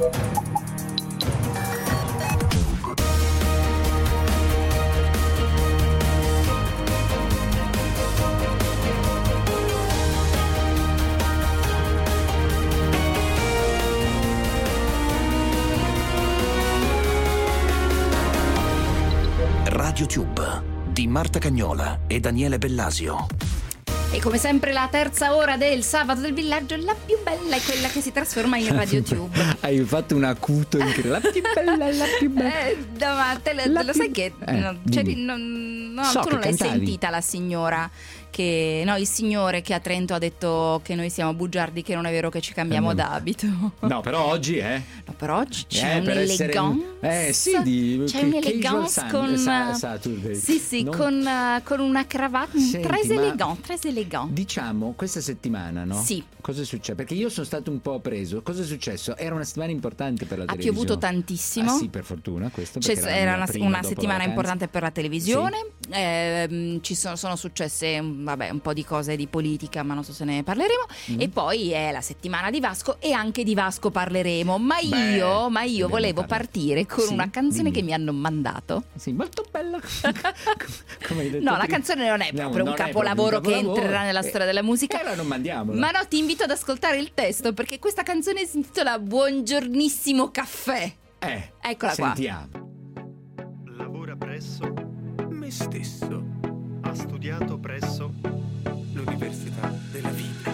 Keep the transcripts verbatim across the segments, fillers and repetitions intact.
RadioTube di Marta Cagnola e Daniele Bellasio. E come sempre la terza ora del Sabato del Villaggio, la più bella è quella che si trasforma in RadioTube. Hai fatto un acuto incredibile. La più bella è la più bella. Eh, no, ma te lo, te lo più... sai che eh, no, cioè, non, no, so tu non l'hai cantavi. sentita la signora che no, il signore che a Trento ha detto che noi siamo bugiardi, che non è vero che ci cambiamo Eh, d'abito. No, però oggi eh No, però oggi c'è Eh, per essere- un'eleganza. eh, sì, di- c'è che- un'eleganza casual con Sun- sa- Saturday. sì, sì, Non- con, uh, con una cravatta Senti, très ma- élégant, très élégant. Diciamo, questa settimana, no? Sì. Cosa è successo? Perché io sono stato un po' preso. Cosa è successo? Era una settimana importante per la Ha televisione. piovuto tantissimo. Ah, sì, per fortuna questo. C'è- perché la era mia una, prima una dopo la settimana vacanza. importante per la televisione. Ehm, ci sono, sono successe mm, vabbè, un po' di cose di politica, ma non so se ne parleremo. Mm. E poi è la settimana di Vasco e anche di Vasco parleremo. Ma Beh, io, ma io dobbiamo volevo parlare. partire con Sì, una canzone dimmi. che mi hanno mandato. Sì, molto bella. Come hai detto No, la prima. canzone non è No, proprio non un è capolavoro proprio un che capolavoro. entrerà nella Eh, storia della musica. E allora non mandiamola. Ma no, ti invito ad ascoltare il testo perché questa canzone si intitola Buongiornissimo caffè. Eh, Eccola qua. sentiamo. Lavora presso, Me stesso, ha studiato presso, l'università della vita.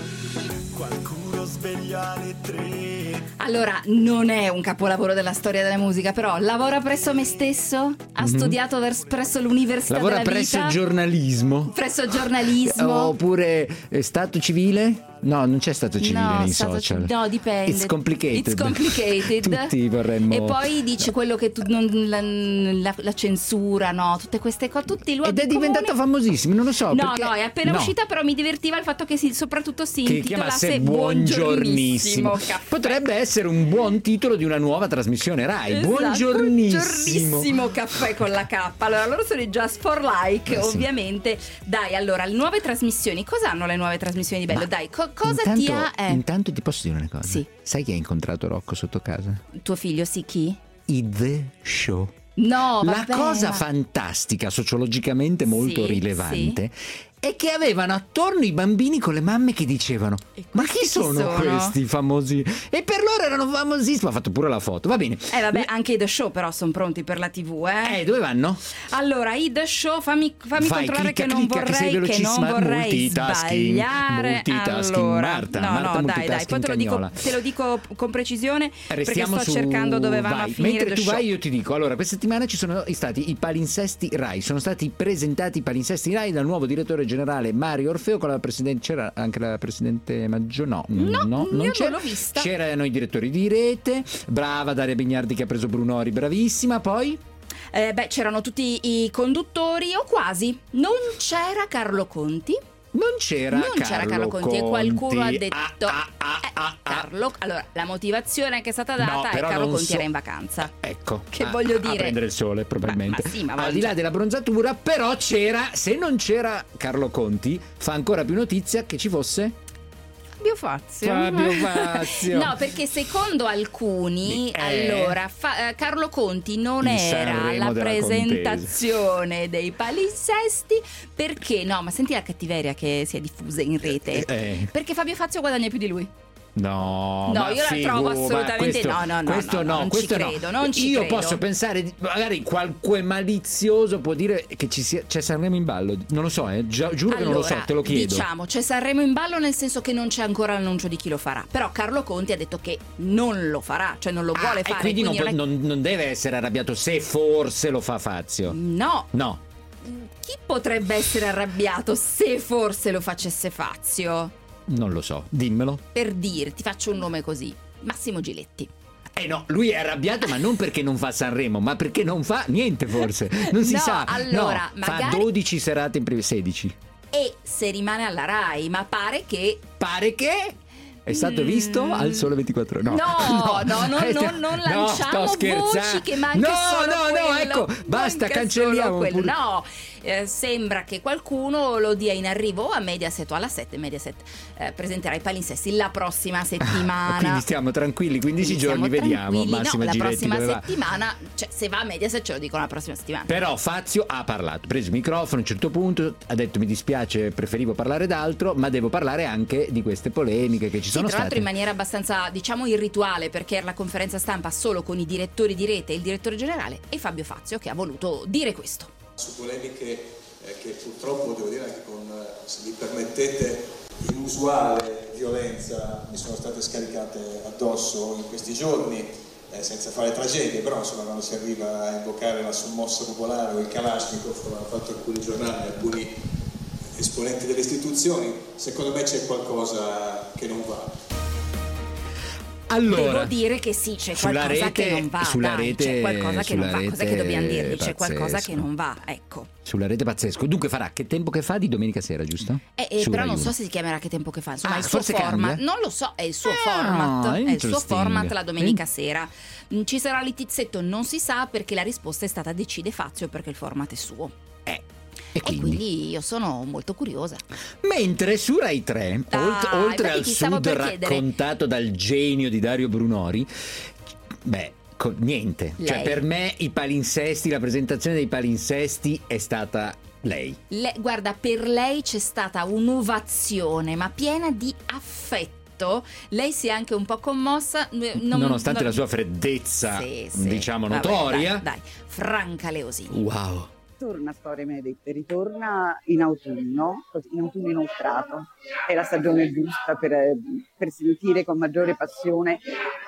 Qualcuno sveglia alle tre. Allora, non è un capolavoro della storia della musica, però lavora presso me stesso, ha studiato vers- presso l'Università Lavora della presso Vita, il giornalismo. presso il giornalismo. Oppure eh, stato civile? No, non c'è stato civile No, nei stato social. ci- no, dipende. It's complicated. It's complicated. Tutti vorremmo. E poi dice quello che tu, non, la, la- la censura, no, tutte queste cose, tutti i luoghi Ed è comuni. diventato famosissimo, non lo so. No, perché... no, è appena no. uscita, però mi divertiva il fatto che si, soprattutto si Che intitolasse chiamasse Buongiornissimo. caffè. Potrebbe essere un buon titolo di una nuova trasmissione Rai. Esatto, Buongiornissimo. Buongiornissimo caffè con la K. Allora, loro sono i Just for Like, Eh, sì. ovviamente. Dai, allora, le nuove trasmissioni. Cosa hanno le nuove trasmissioni di bello? Ma Dai, co- cosa intanto, ti ha... eh, Intanto ti posso dire una cosa. Sì. Sai chi ha incontrato Rocco sotto casa? tuo figlio, sì, chi? I The Show. No, La vabbè, cosa ma- fantastica, sociologicamente molto Sì, rilevante, è che avevano attorno i bambini con le mamme che dicevano: E ma questi chi chi sono, sono?" questi famosi? E per loro erano famosissimi. Ha fatto pure la foto, va bene. Eh vabbè, anche i The Show però sono pronti per la tivù, eh. Eh, dove vanno? Allora, i The Show, fammi, fammi Vai, controllare clicca, che non clicca, che sei vorrei che non velocissima. vorrei Multitasking, sbagliare. multitasking, Allora, Marta, no, Marta no, dai, dai, poi multitasking te lo dico, Cagnola. te lo dico con precisione Restiamo perché sto su... cercando dove vanno vai. a finire Mentre The tu Show. vai io ti dico, allora questa settimana ci sono stati i palinsesti Rai, sono stati presentati i palinsesti Rai dal nuovo direttore generale Mario Orfeo con la presidente, c'era anche la presidente Maggio, no, No, no io non c'era. l'ho vista. C'erano i direttori di rete, brava Daria Bignardi che ha preso Brunori, bravissima, poi... Eh, beh, c'erano tutti i conduttori o quasi. Non c'era Carlo Conti. Non c'era non Carlo c'era Carlo Conti, e qualcuno ha Conti. detto Ah, ah, eh, ah, ah. Carlo, allora la motivazione che è stata data No, è però Carlo non Conti so- era in vacanza. Ecco, Che a- voglio a dire- prendere il sole probabilmente. Ma- ma sì, ma al voglio- di là della bronzatura, però c'era, se non c'era Carlo Conti, fa ancora più notizia che ci fosse Fabio Fazio. Fabio Fazio. No, perché secondo alcuni, Eh. allora, fa- eh, Carlo Conti non Il era Sanremo alla della presentazione dei palinsesti perché, no, ma senti la cattiveria che si è diffusa in rete. Eh. Perché Fabio Fazio guadagna più di lui. No, No, ma io la figu- trovo ma assolutamente- questo, no, no, no, questo no, no, non questo ci no. credo, non ci Io credo. posso pensare, di- magari qualche malizioso può dire che ci sia, c'è Sanremo in ballo. Non lo so, eh, gi- giuro che non lo so, Allora, te lo chiedo. Diciamo, c'è Sanremo in ballo nel senso che non c'è ancora l'annuncio di chi lo farà. Però Carlo Conti ha detto che non lo farà, cioè non lo Ah, vuole e fare. quindi, non, quindi può- non è- non- non deve essere arrabbiato se forse lo fa Fazio. No, No. chi potrebbe essere arrabbiato se forse lo facesse Fazio? Non lo so, dimmelo. Per dire, ti faccio un nome così. Massimo Giletti. Eh no, lui è arrabbiato ma non perché non fa Sanremo, ma perché non fa niente forse. Non si No, sa. allora, no, fa magari- dodici serate in privé, sedici. E se rimane alla Rai, ma pare che... Pare che è stato Mm. visto al Sole ventiquattro Ore. No, No, no, no, Eh, no, non no, lanciamo sto scherzando. voci che manca no, solo no, quello. no, ecco, basta, Manca cancelliamo solo quello. pure. No, eh, sembra che qualcuno lo dia in arrivo a Mediaset o alla sette. Mediaset eh, presenterà i palinsesti la prossima settimana. Ah, quindi stiamo tranquilli, quindici Quindi giorni, stiamo vediamo. tranquilli. Massima no, la Giletti prossima dove va? settimana, cioè se va a Mediaset ce lo dicono la prossima settimana. Però Fazio ha parlato, ha preso il microfono a un certo punto, ha detto mi dispiace, preferivo parlare d'altro, ma devo parlare anche di queste polemiche che ci Sì, sono tra state. l'altro in maniera abbastanza, diciamo, irrituale, perché era la conferenza stampa solo con i direttori di rete e il direttore generale e Fabio Fazio che ha voluto dire questo. Su polemiche eh, che purtroppo, devo dire anche con, se mi permettete, inusuale violenza mi sono state scaricate addosso in questi giorni, eh, senza fare tragedie, però insomma quando si arriva a invocare la sommossa popolare o il Kalashnikov, come hanno fatto alcuni giornali, alcuni esponenti delle istituzioni, secondo me c'è qualcosa che non va. Allora, devo dire che sì, c'è sulla qualcosa rete, che non va, sulla dai, rete, c'è qualcosa che non va. sulla Cos'è che rete dobbiamo dirgli? C'è qualcosa pazzesco. che non va, ecco. Sulla rete pazzesco. Dunque farà Che tempo che fa di domenica sera, giusto? Eh, eh, Su però Rai non so uno. se si chiamerà Che tempo che fa, insomma Ah, il suo forse format, cambia? non lo so, è il suo Ah, format, è il suo interesting. format la domenica Eh. sera. Mm, Ci sarà Litizzetto, non si sa, perché la risposta è stata decide Fazio perché il format è suo. Eh. E E quindi? quindi io sono molto curiosa. Mentre su Rai tre, Ah, olt- oltre infatti al ti stavo Sud per chiedere. raccontato dal genio di Dario Brunori, beh, co- niente. Cioè, Lei. per me i palinsesti, la presentazione dei palinsesti è stata lei. Le- guarda, per lei c'è stata un'ovazione, ma piena di affetto. Lei si è anche un po' commossa, eh, non- Nonostante non- la sua freddezza, Sì, sì. diciamo, Vabbè, notoria. Dai, dai, Franca Leosini. Wow. Torna Storie Maledette, ritorna in autunno, così, in autunno inoltrato. È la stagione giusta per, per sentire con maggiore passione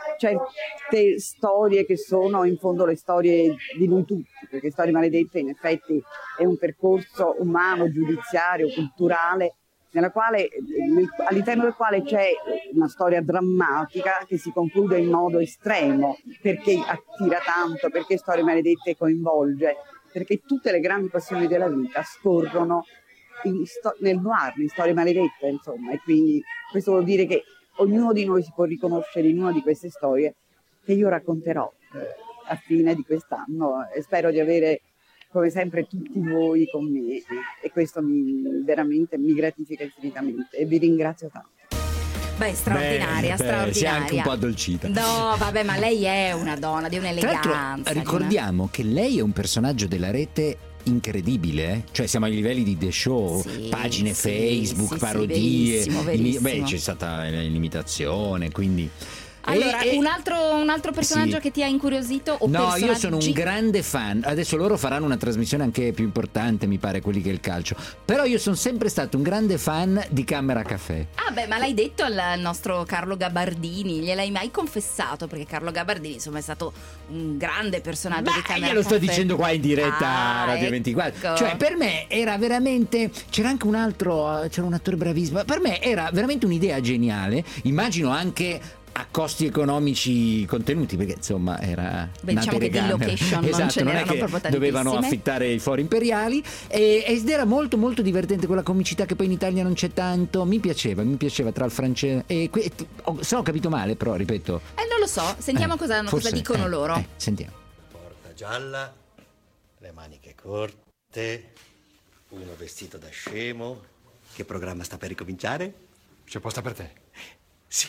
certe storie che sono in fondo le storie di noi tutti, perché Storie Maledette in effetti è un percorso umano, giudiziario, culturale, nella quale, nel, all'interno del quale c'è una storia drammatica che si conclude in modo estremo, perché attira tanto, perché Storie Maledette coinvolge, perché tutte le grandi passioni della vita scorrono in sto- nel noir, in Storie Maledette, insomma, e quindi questo vuol dire che ognuno di noi si può riconoscere in una di queste storie che io racconterò eh, a fine di quest'anno e spero di avere come sempre tutti voi con me e questo mi, veramente mi gratifica infinitamente e vi ringrazio tanto. Beh, straordinaria, Beh, beh, straordinaria. si è anche un po' addolcita. No, vabbè, ma lei è una donna di Tra un'eleganza. l'altro, di ricordiamo che lei è un personaggio della rete incredibile, eh? Cioè siamo ai livelli di The Show, Sì, pagine sì, Facebook, sì, sì, parodie, verissimo, imi- verissimo. beh c'è stata l'imitazione, quindi... Allora, E- e- un, altro, un altro personaggio Sì. che ti ha incuriosito? O No, io personaggi? sono un grande fan. Adesso loro faranno una trasmissione anche più importante, mi pare, quelli che è il calcio. Però io sono sempre stato un grande fan di Camera Café. Ah beh, ma l'hai detto al nostro Carlo Gabardini? Gliel'hai mai confessato? Perché Carlo Gabardini insomma è stato un grande personaggio Ma di Camera glielo sto Caffè. dicendo qua in diretta Ah, a Radio ecco. ventiquattro. Cioè, per me era veramente. C'era anche un altro. C'era un attore bravissimo. Per me era veramente un'idea geniale. Immagino anche a costi economici contenuti, perché insomma era Beh, nata diciamo in che di recamera. location non Esatto, ce non è n'erano che proprio dovevano tantissime. affittare i fori imperiali e, ed era molto molto divertente quella comicità che poi in Italia non c'è tanto. Mi piaceva, mi piaceva tra il francese e que- oh, se ho capito male, però ripeto. Eh, non lo so, sentiamo eh, cosa, cosa forse, dicono eh, loro. eh, sentiamo. Porta gialla, le maniche corte, uno vestito da scemo. Che programma sta per ricominciare? C'è posta per te? Sì.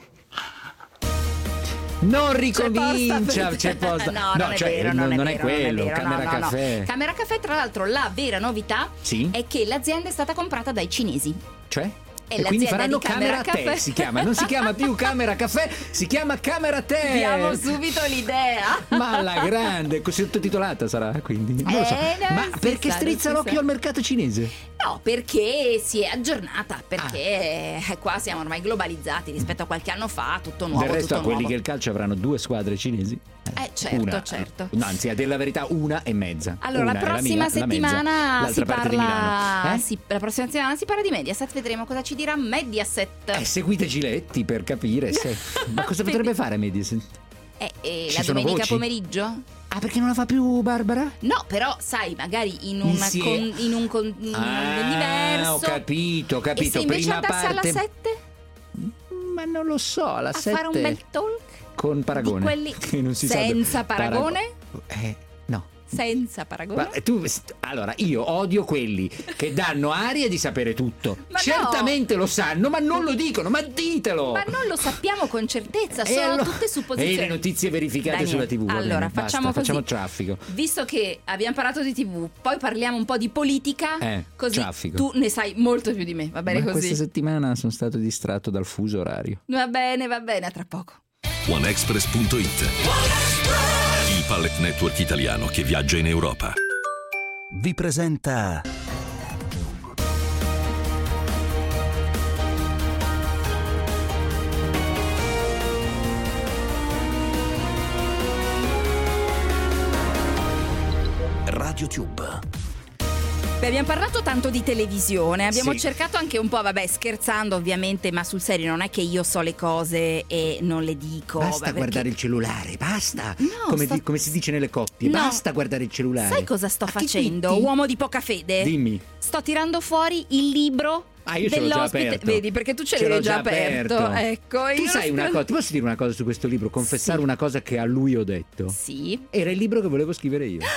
Non C'è ricomincia, posta per- c'è posta. No, non è cioè, vero, non, non è non è vero, non è quello, vero, Camera no, no, no. Caffè. Camera Caffè, tra l'altro, la vera novità Sì? è che l'azienda è stata comprata dai cinesi. Cioè? È E quindi l'azienda faranno di Camera Camera Tè, Caffè. si chiama, non si chiama più Camera Caffè, si chiama Camera Tè. Diamo subito l'idea. Ma alla grande, così sottotitolata sarà, quindi. Non lo so. Eh, non Ma si perché sa, strizza non si l'occhio sa. al mercato cinese? No, perché si è aggiornata, perché Ah. eh, qua siamo ormai globalizzati rispetto a qualche anno fa, tutto nuovo, Del resto, tutto a quelli nuovo. che il calcio avranno due squadre cinesi. Eh, certo, Una, certo. no, anzi, a dire la verità, una e mezza. Allora, Una la è prossima mia, la mezza, settimana l'altra si parte di parla Milano. Eh? si- la prossima settimana si parla di Mediaset, vedremo cosa ci dirà Mediaset. Eh, seguite Giletti per capire se. Ma cosa potrebbe fare Mediaset? Eh, eh, Ci la sono domenica voci? pomeriggio? Ah, perché non la fa più Barbara? No, però sai, magari in un Insie- con, in un con, in un Ah, diverso. ho capito, ho capito. E se invece Prima andasse parte. alla sette Ma non lo so, alla a sette. fare un bel talk Con Paragone. di quelli Che non si sa senza Parago- Paragone? Eh, no. senza paragone. Ma tu, allora, io odio quelli che danno aria di sapere tutto. Ma Certamente no. lo sanno, ma non lo dicono, ma ditelo. Ma non lo sappiamo con certezza, E sono allora- tutte supposizioni. E le notizie verificate Daniele, sulla tivù. va allora, bene, basta, facciamo così. facciamo traffico. Visto che abbiamo parlato di tivù, poi parliamo un po' di politica, Eh, così traffico. tu ne sai molto più di me, va bene Ma così? questa settimana sono stato distratto dal fuso orario. Va bene, va bene, a tra poco. oneexpress punto it, il pallet network italiano che viaggia in Europa, Vi presenta RadioTube. Beh, abbiamo parlato tanto di televisione, abbiamo Sì. cercato anche un po', vabbè, scherzando ovviamente, ma sul serio non è che io so le cose e non le dico. Basta ma perché- guardare il cellulare, basta. No, come, sto- di- come si dice nelle coppie, No. basta guardare il cellulare. Sai cosa sto A che facendo, metti? uomo di poca fede? Dimmi. Sto tirando fuori il libro Ah, io ce l'ho già dell'ospite. aperto. Vedi, perché tu ce Ce l'avevi l'ho già già aperto. aperto. Ecco, Tu io sai non- una cosa, ti posso dire una cosa su questo libro? Confessare Sì. una cosa che a lui ho detto? Sì. Era il libro che volevo scrivere io.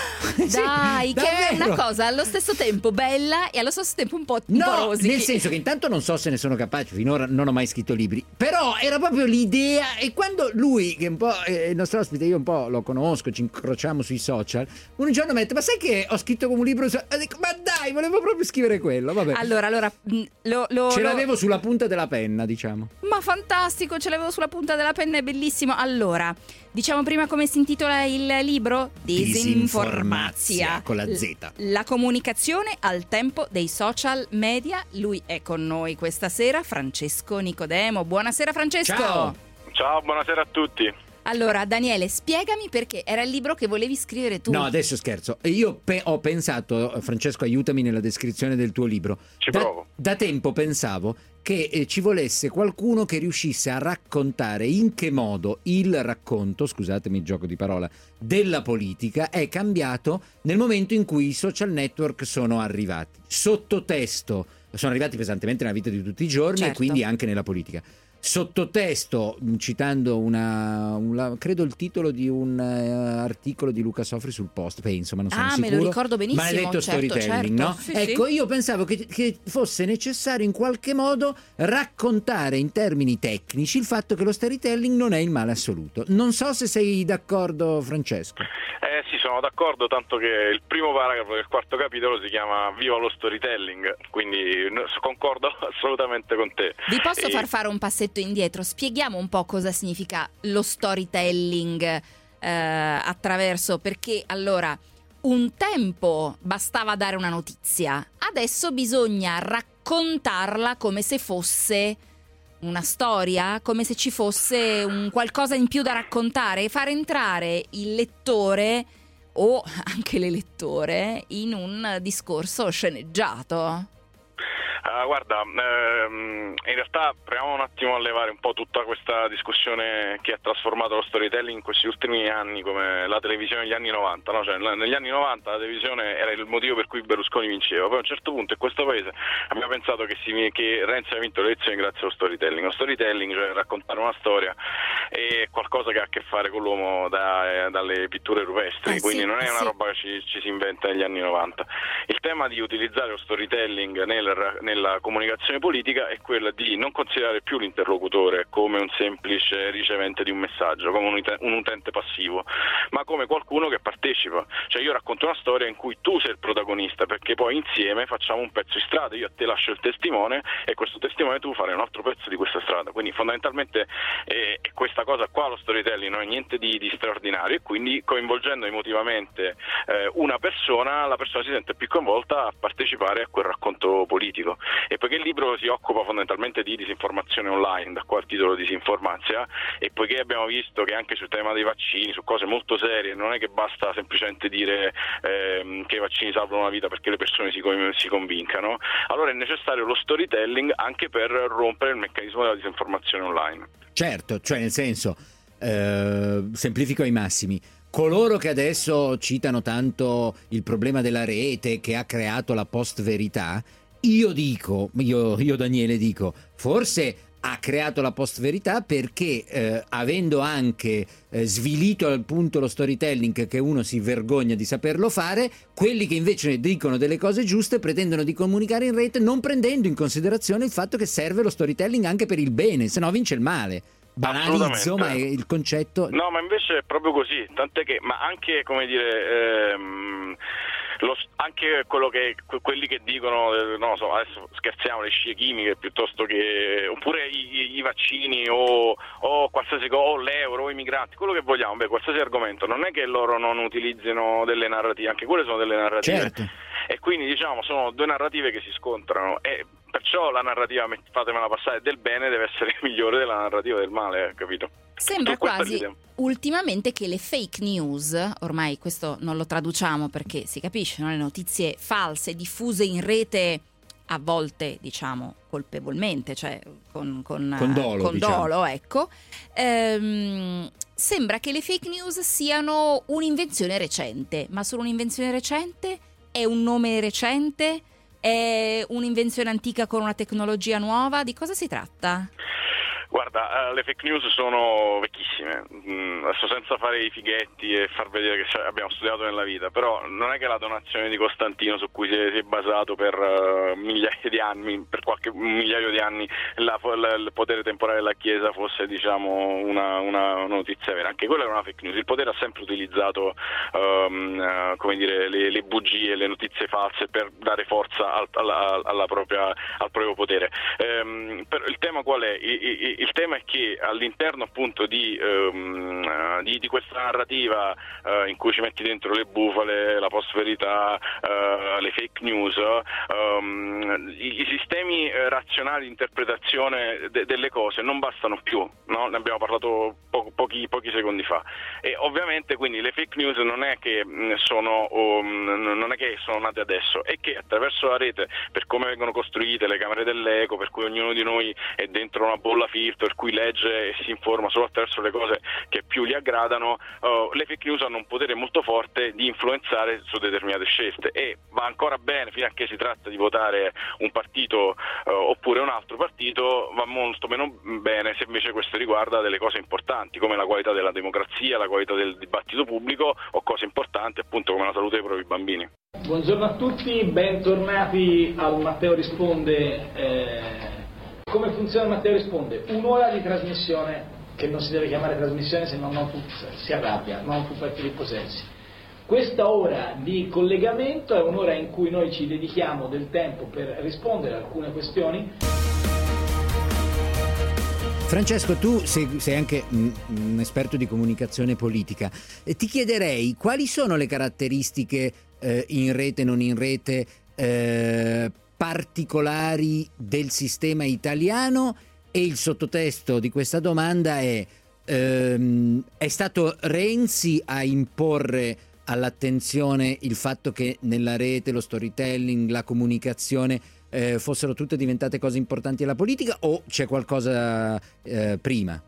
Dai, Sì, che è davvero. una cosa allo stesso tempo bella e allo stesso tempo un po', un po' No, rosichi. nel senso che intanto non so se ne sono capace, finora non ho mai scritto libri, però era proprio l'idea, e quando lui, che è un po' è il nostro ospite, io un po' lo conosco, ci incrociamo sui social, un giorno mi ha detto, ma sai che ho scritto come un libro? Su-" E dico, ma dai, volevo proprio scrivere quello, vabbè. Allora, allora, mh, lo, lo, Ce lo- l'avevo sulla punta della penna, diciamo. Ma fantastico, ce l'avevo sulla punta della penna, è bellissimo. Allora, diciamo prima come si intitola il libro? Disinformazia, con la Z. L- La comunicazione al tempo dei social media. Lui è con noi questa sera, Francesco Nicodemo. Buonasera Francesco. Ciao. Ciao, buonasera a tutti. Allora, Daniele, spiegami perché era il libro che volevi scrivere tu. No, adesso scherzo. Io pe- ho pensato, Francesco, aiutami nella descrizione del tuo libro. Ci da, provo. da tempo pensavo che eh, ci volesse qualcuno che riuscisse a raccontare in che modo il racconto, scusatemi il gioco di parola, della politica è cambiato nel momento in cui i social network sono arrivati. Sottotesto, sono arrivati pesantemente nella vita di tutti i giorni Certo. e quindi anche nella politica. Sottotesto, mh, citando una, una- credo il titolo di un eh, articolo di Luca Sofri sul Post, penso, ma non sono Ah, sicuro. me lo ricordo benissimo, Maledetto certo, storytelling, certo. no? Sì, Ecco, sì. io pensavo che, che fosse necessario in qualche modo raccontare in termini tecnici il fatto che lo storytelling non è il male assoluto. Non so se sei d'accordo, Francesco. Eh sì, sono d'accordo, tanto che il primo paragrafo del quarto capitolo si chiama Viva lo storytelling, quindi no, concordo assolutamente con te. Vi posso E- far fare un passetto indietro? Spieghiamo un po' cosa significa lo storytelling eh, attraverso, perché allora un tempo bastava dare una notizia, adesso bisogna raccontarla come se fosse una storia, come se ci fosse un qualcosa in più da raccontare e far entrare il lettore o anche l'elettore in un discorso sceneggiato. Ah, guarda, ehm, in realtà proviamo un attimo a levare un po' tutta questa discussione che ha trasformato lo storytelling in questi ultimi anni come la televisione negli anni novanta, no? Cioè, negli anni novanta la televisione era il motivo per cui Berlusconi vinceva, poi a un certo punto in questo paese abbiamo pensato che, si, che Renzi ha vinto le elezioni grazie allo storytelling. Lo storytelling, cioè raccontare una storia, è qualcosa che ha a che fare con l'uomo da, eh, dalle pitture rupestri, Eh, quindi sì, non è una sì. roba che ci, ci si inventa negli anni novanta. Il tema di utilizzare lo storytelling nel, nella comunicazione politica è quella di non considerare più l'interlocutore come un semplice ricevente di un messaggio, come un, ute- un utente passivo, ma come qualcuno che partecipa. Cioè io racconto una storia in cui tu sei il protagonista, perché poi insieme facciamo un pezzo di strada, io a te lascio il testimone e questo testimone tu farai un altro pezzo di questa strada. Quindi fondamentalmente eh, questa cosa qua, lo storytelling, non è niente di, di straordinario, e quindi coinvolgendo emotivamente eh, una persona, la persona si sente più coinvolta a partecipare a quel racconto politico. E poiché il libro si occupa fondamentalmente di disinformazione online, da qua il titolo Disinformazia, e poiché abbiamo visto che anche sul tema dei vaccini, su cose molto serie, non è che basta semplicemente dire ehm, che i vaccini salvano una vita perché le persone si, si convincano, allora è necessario lo storytelling anche per rompere il meccanismo della disinformazione online. Certo, cioè nel senso, eh, semplifico ai massimi. Coloro che adesso citano tanto il problema della rete che ha creato la post-verità, io dico, io, io Daniele dico, forse ha creato la post-verità perché eh, avendo anche eh, svilito al punto lo storytelling che uno si vergogna di saperlo fare, quelli che invece dicono delle cose giuste pretendono di comunicare in rete non prendendo in considerazione il fatto che serve lo storytelling anche per il bene, se no vince il male. Banalizzo, ma è il concetto. No, ma invece è proprio così, tant'è che, ma anche, come dire, ehm, lo, anche quello che quelli che dicono, eh, non lo so, adesso scherziamo, le scie chimiche piuttosto che, oppure i, i vaccini o, o qualsiasi cosa, o l'euro, o i migranti, quello che vogliamo, beh, qualsiasi argomento, non è che loro non utilizzino delle narrative, anche quelle sono delle narrative. Certo. E quindi diciamo sono due narrative che si scontrano e perciò la narrativa, fatemela passare, del bene deve essere migliore della narrativa del male, capito? Sembra quasi ultimamente che le fake news, ormai questo non lo traduciamo perché si capisce, no? Le notizie false diffuse in rete a volte diciamo colpevolmente, cioè con, con, con dolo, con diciamo. dolo ecco, ehm, sembra che le fake news siano un'invenzione recente, ma sono un'invenzione recente? È un nome recente? È un'invenzione antica con una tecnologia nuova? Di cosa si tratta? Guarda, uh, le fake news sono vecchissime, mm, adesso senza fare i fighetti e far vedere che abbiamo studiato nella vita, però non è che la donazione di Costantino su cui si è, si è basato per uh, migliaia di anni, per qualche un migliaio di anni, la, la, il potere temporale della Chiesa fosse diciamo una, una notizia vera, anche quella era una fake news, il potere ha sempre utilizzato um, uh, come dire, le, le bugie, le notizie false per dare forza al, alla, alla propria, al proprio potere. Um, per, il tema qual è? I, i, Il tema è che all'interno appunto di, um, di, di questa narrativa uh, in cui ci metti dentro le bufale, la post-verità, uh, le fake news, um, i, i sistemi razionali di interpretazione de, delle cose non bastano più, no? Ne abbiamo parlato po- pochi, pochi secondi fa. E ovviamente quindi le fake news non è che sono, um, non è che sono nate adesso, è che attraverso la rete, per come vengono costruite le camere dell'eco, per cui ognuno di noi è dentro una bolla filtro, per cui legge e si informa solo attraverso le cose che più gli aggradano, uh, le fake news hanno un potere molto forte di influenzare su determinate scelte e va ancora bene fino a che si tratta di votare un partito uh, oppure un altro partito, va molto meno bene se invece questo riguarda delle cose importanti come la qualità della democrazia, la qualità del dibattito pubblico o cose importanti appunto come la salute dei propri bambini. Buongiorno a tutti, bentornati al Matteo Risponde. Eh... Come funziona Matteo Risponde? Un'ora di trasmissione, che non si deve chiamare trasmissione se no non si arrabbia, non fu per Filippo Sensi. Questa ora di collegamento è un'ora in cui noi ci dedichiamo del tempo per rispondere a alcune questioni. Francesco, tu sei, sei anche un, un esperto di comunicazione politica e ti chiederei quali sono le caratteristiche eh, in rete, non in rete, eh, particolari del sistema italiano, e il sottotesto di questa domanda è ehm, è stato Renzi a imporre all'attenzione il fatto che nella rete lo storytelling, la comunicazione eh, fossero tutte diventate cose importanti alla politica, o c'è qualcosa eh, prima?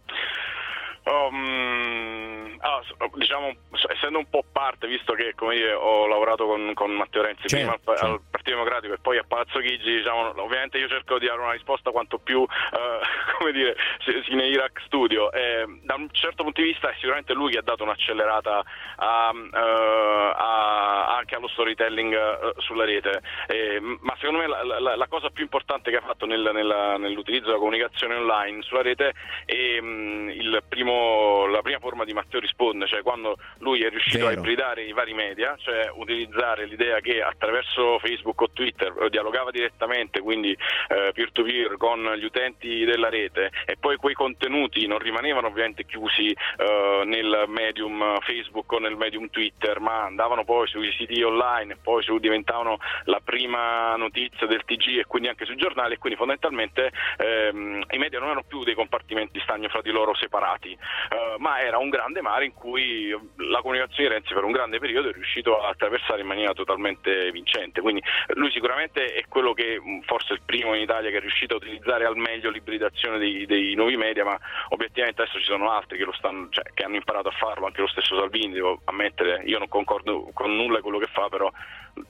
Um, ah, diciamo, essendo un po' parte, visto che come dire, ho lavorato con, con Matteo Renzi, certo, prima al, certo. al Partito Democratico e poi a Palazzo Chigi, diciamo, ovviamente io cerco di dare una risposta quanto più uh, come dire, sine Iraq studio. Eh, da un certo punto di vista è sicuramente lui che ha dato un'accelerata a, uh, a, anche allo storytelling uh, sulla rete, eh, ma secondo me la, la, la cosa più importante che ha fatto nel, nella, nell'utilizzo della comunicazione online sulla rete è um, il primo la prima forma di Matteo Risponde, cioè quando lui è riuscito Vero. a ibridare i vari media, cioè utilizzare l'idea che attraverso Facebook o Twitter dialogava direttamente, quindi eh, peer-to-peer con gli utenti della rete, e poi quei contenuti non rimanevano ovviamente chiusi eh, nel medium Facebook o nel medium Twitter, ma andavano poi sui siti online e poi su, diventavano la prima notizia del T G e quindi anche sui giornali, e quindi fondamentalmente ehm, i media non erano più dei compartimenti di stagno fra di loro separati, Uh, ma era un grande mare in cui la comunicazione di Renzi per un grande periodo è riuscito a attraversare in maniera totalmente vincente, quindi lui sicuramente è quello che forse è il primo in Italia che è riuscito a utilizzare al meglio l'ibridazione dei, dei nuovi media, ma obiettivamente adesso ci sono altri che lo stanno, cioè, che hanno imparato a farlo, anche lo stesso Salvini, devo ammettere, io non concordo con nulla di quello che fa, però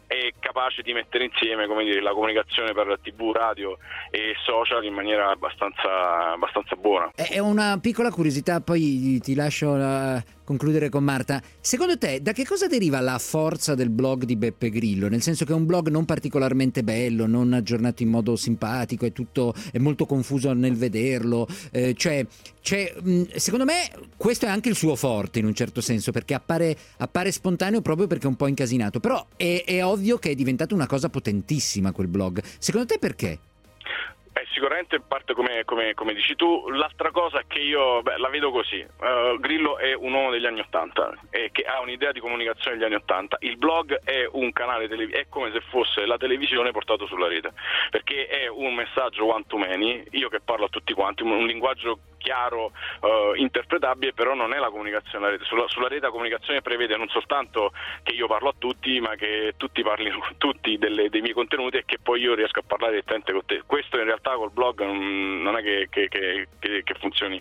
è capace di mettere insieme, come dire, la comunicazione per tivù, radio e social in maniera abbastanza, abbastanza buona. È una piccola curiosità, poi ti lascio la... concludere con Marta. Secondo te da che cosa deriva la forza del blog di Beppe Grillo? Nel senso che è un blog non particolarmente bello, non aggiornato in modo simpatico, è tutto è molto confuso nel vederlo, eh, cioè, cioè secondo me questo è anche il suo forte in un certo senso, perché appare, appare spontaneo proprio perché è un po' incasinato, però è, è ovvio che è diventato una cosa potentissima quel blog. Secondo te perché? Eh, sicuramente parte come, come, come dici tu. L'altra cosa è che io beh, la vedo così. uh, Grillo è un uomo degli anni Ottanta e che ha un'idea di comunicazione degli anni Ottanta. Il blog è un canale tele- è come se fosse la televisione portato sulla rete, perché è un messaggio one to many, io che parlo a tutti quanti, un, un linguaggio chiaro, uh, interpretabile, però non è la comunicazione alla rete. Sulla, sulla rete la comunicazione prevede non soltanto che io parlo a tutti, ma che tutti parlino con tutti delle, dei miei contenuti e che poi io riesco a parlare direttamente con te. Questo in realtà col blog non, non è che, che, che, che, che funzioni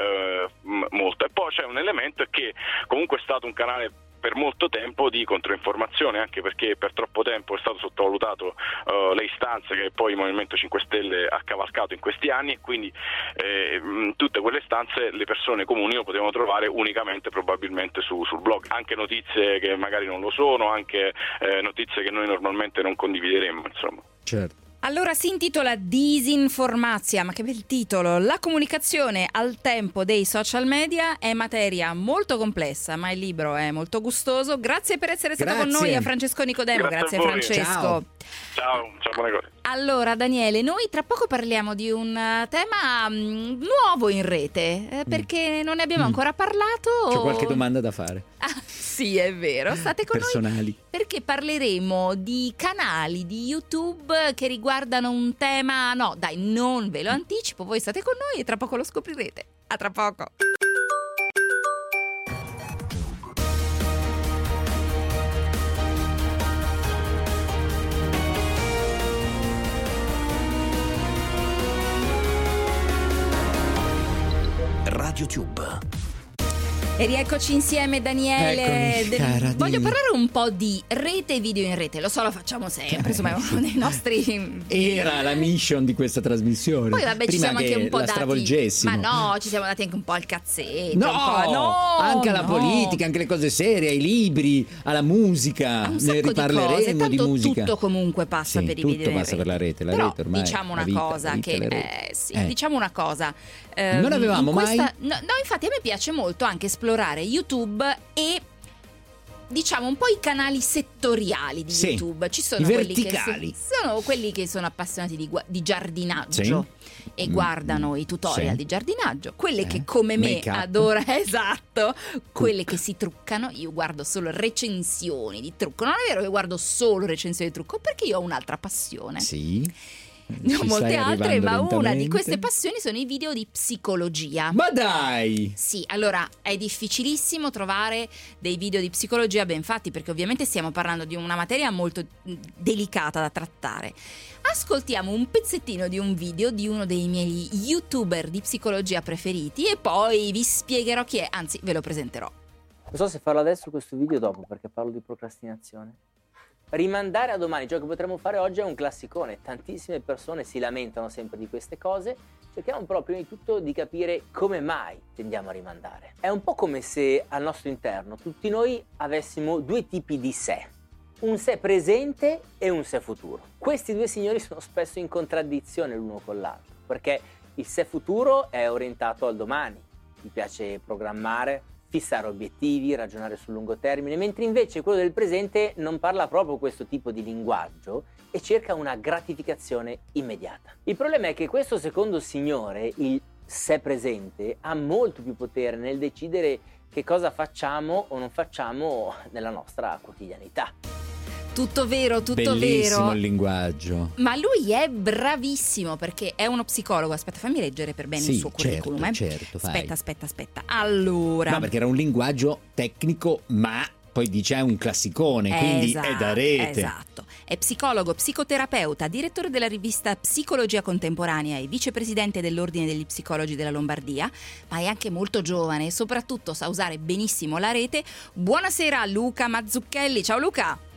uh, molto. E poi c'è un elemento è che comunque è stato un canale per molto tempo di controinformazione, anche perché per troppo tempo è stato sottovalutato uh, le istanze che poi il Movimento cinque Stelle ha cavalcato in questi anni, e quindi eh, tutte quelle istanze le persone comuni lo potevano trovare unicamente probabilmente su, sul blog, anche notizie che magari non lo sono, anche eh, notizie che noi normalmente non condivideremmo, insomma. Certo. Allora si intitola Disinformazia, ma che bel titolo! La comunicazione al tempo dei social media è materia molto complessa, ma il libro è molto gustoso. Grazie per essere stato Grazie. con noi a Francesco Nicodemo. Grazie, Grazie Francesco. Ciao. Ciao, ciao, buone cose. Allora Daniele, noi tra poco parliamo di un tema mh, nuovo in rete, eh, perché non ne abbiamo Mm. ancora parlato. C'ho qualche domanda da fare. Ah, sì, è vero, state con Personali. noi perché parleremo di canali di YouTube che riguardano un tema, no dai, non ve lo anticipo, voi state con noi e tra poco lo scoprirete. A tra poco. RadioTube. E rieccoci insieme Daniele. Eccomi, De- cara, Voglio dimmi. parlare un po' di rete e video in rete, lo so, lo facciamo sempre, insomma è uno dei nostri... Era la mission di questa trasmissione. Poi vabbè, ci prima siamo che anche un po' la dati. stravolgessimo. Ma no, ci siamo dati anche un po' al cazzetto. No, un po'. no anche alla no. politica, anche le cose serie, ai libri, alla musica. Un Ne sacco di cose, riparleremo tanto di musica. tutto comunque passa Sì, per i tutto video in passa rete. per la rete, la Però rete ormai diciamo una la vita, cosa la vita che e le reti. eh, sì, Eh. diciamo una cosa. ehm, Non avevamo in questa- mai- No, no, infatti a me piace molto anche esplorare YouTube e diciamo un po' i canali settoriali di Sì, YouTube. Ci sono i quelli che verticali. si- sono quelli che sono appassionati di, gua- di giardinaggio Sì. e Mm, guardano mm, i tutorial sì. di giardinaggio, quelle Eh, che come me make up. adora esatto, quelle che si truccano. Io guardo solo recensioni di trucco. Non è vero che guardo solo recensioni di trucco, perché io ho un'altra passione. Sì. Ne ho Ci molte stai altre, ma arrivando una di lentamente. queste passioni sono i video di psicologia. Ma dai! Sì, allora è difficilissimo trovare dei video di psicologia ben fatti, perché ovviamente stiamo parlando di una materia molto mh, delicata da trattare. Ascoltiamo un pezzettino di un video di uno dei miei youtuber di psicologia preferiti e poi vi spiegherò chi è, anzi ve lo presenterò. Non so se farlo adesso o questo video dopo, perché parlo di procrastinazione. Rimandare a domani, ciò che potremmo fare oggi è un classicone. Tantissime persone si lamentano sempre di queste cose. Cerchiamo però prima di tutto di capire come mai tendiamo a rimandare. È un po' come se al nostro interno tutti noi avessimo due tipi di sé. Un sé presente e un sé futuro. Questi due signori sono spesso in contraddizione l'uno con l'altro, perché il sé futuro è orientato al domani. Gli piace programmare, fissare obiettivi, ragionare sul lungo termine, mentre invece quello del presente non parla proprio questo tipo di linguaggio e cerca una gratificazione immediata. Il problema è che questo secondo signore, il sé presente, ha molto più potere nel decidere che cosa facciamo o non facciamo nella nostra quotidianità. Tutto vero, tutto Bellissimo vero. il linguaggio. Ma lui è bravissimo perché è uno psicologo. Aspetta, fammi leggere per bene Sì, il suo curriculum. certo, eh. certo, vai. aspetta, aspetta, aspetta. Allora, No, perché era un linguaggio tecnico, ma poi dice è un classicone, quindi Esatto, è da rete. Esatto. È psicologo, psicoterapeuta, direttore della rivista Psicologia Contemporanea e vicepresidente dell'Ordine degli Psicologi della Lombardia, ma è anche molto giovane e soprattutto sa usare benissimo la rete. Buonasera Luca Mazzucchelli. Ciao Luca.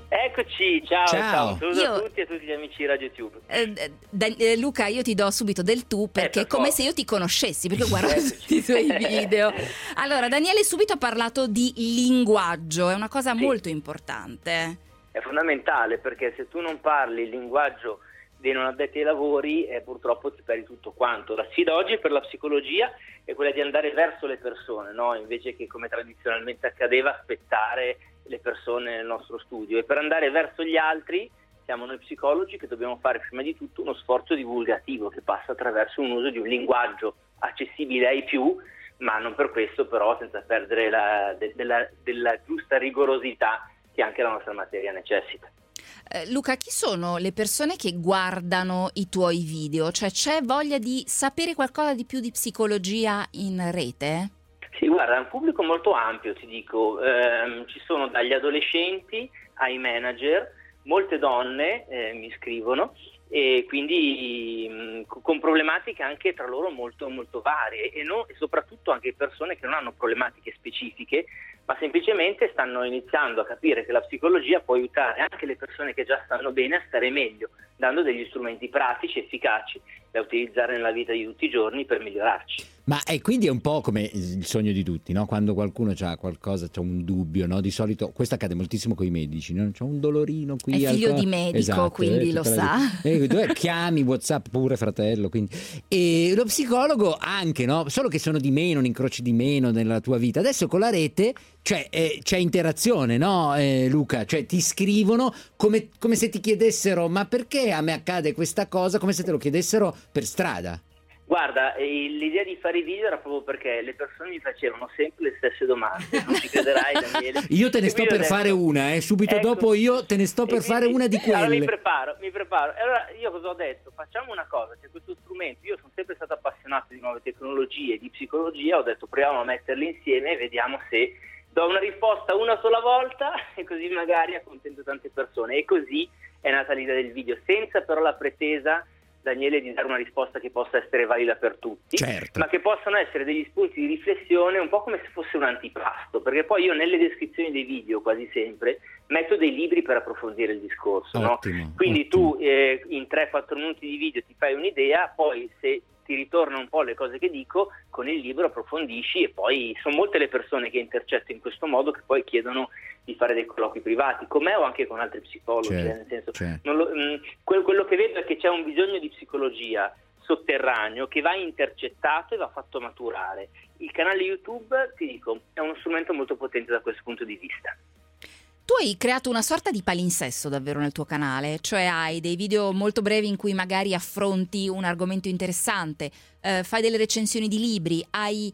Eccoci, ciao, Ciao. ciao. Saluto Io- a tutti e a tutti gli amici di RadioTube. Eh, Dan- eh, Luca, io ti do subito del tu perché Eh, è per come forza. se io ti conoscessi, perché guardo tutti i tuoi video. Allora, Daniele subito ha parlato di linguaggio, è una cosa Sì. molto importante. È fondamentale, perché se tu non parli il linguaggio dei non addetti ai lavori, eh, purtroppo ti perdi tutto quanto. La sfida oggi per la psicologia è quella di andare verso le persone, no? Invece che, come tradizionalmente accadeva, aspettare le persone nel nostro studio. E per andare verso gli altri siamo noi psicologi che dobbiamo fare prima di tutto uno sforzo divulgativo che passa attraverso un uso di un linguaggio accessibile ai più, ma non per questo però senza perdere la, de, della, della giusta rigorosità che anche la nostra materia necessita. Eh, Luca, chi sono le persone che guardano i tuoi video? Cioè, c'è voglia di sapere qualcosa di più di psicologia in rete? Sì, guarda, è un pubblico molto ampio, ti dico, ehm, ci sono dagli adolescenti ai manager, molte donne eh, mi scrivono e quindi mh, con problematiche anche tra loro molto, molto varie e, no, e soprattutto anche persone che non hanno problematiche specifiche, ma semplicemente stanno iniziando a capire che la psicologia può aiutare anche le persone che già stanno bene a stare meglio, dando degli strumenti pratici, efficaci da utilizzare nella vita di tutti i giorni per migliorarci. Ma è quindi è un po' come il sogno di tutti, no? Quando qualcuno ha qualcosa, c'ha un dubbio, no? Di solito questo accade moltissimo con i medici, no? C'è un dolorino qui. È figlio al co- di medico, Esatto, quindi eh, lo tutta la sa. vita. Eh, dove chiami WhatsApp pure fratello, quindi. E lo psicologo anche, no? Solo che sono di meno, ne incroci di meno nella tua vita. Adesso con la rete cioè, eh, c'è interazione, no eh, Luca? Cioè ti scrivono come, come se ti chiedessero ma perché a me accade questa cosa, come se te lo chiedessero per strada. Guarda, eh, l'idea di fare i video era proprio perché le persone mi facevano sempre le stesse domande, non ci crederai Daniele. Io te ne E sto quindi ho per detto, fare una, eh, subito ecco, dopo io te ne sto per e fare quindi- una di Allora mi quelle. preparo, mi preparo. E allora io cosa ho detto? Facciamo una cosa, c'è questo strumento, io sono sempre stato appassionato di nuove tecnologie, di psicologia, ho detto proviamo a metterle insieme e vediamo se do una risposta una sola volta e così magari accontento tante persone. E così è nata l'idea del video, senza però la pretesa, Daniele, di dare una risposta che possa essere valida per tutti, Certo. ma che possano essere degli spunti di riflessione un po' come se fosse un antipasto, perché poi io nelle descrizioni dei video quasi sempre metto dei libri per approfondire il discorso, no? Ottimo, Quindi ottimo. tu eh, in tre quattro minuti di video ti fai un'idea, poi se ti ritorna un po' le cose che dico, con il libro approfondisci e poi sono molte le persone che intercetto in questo modo che poi chiedono di fare dei colloqui privati, con me o anche con altri psicologi, Certo, eh, nel senso, certo. non lo- mh, quel- quello che vedo è che c'è un bisogno di psicologia sotterraneo che va intercettato e va fatto maturare. Il canale YouTube, ti dico, è uno strumento molto potente da questo punto di vista. Tu hai creato una sorta di palinsesto davvero nel tuo canale, cioè hai dei video molto brevi in cui magari affronti un argomento interessante, eh, fai delle recensioni di libri, hai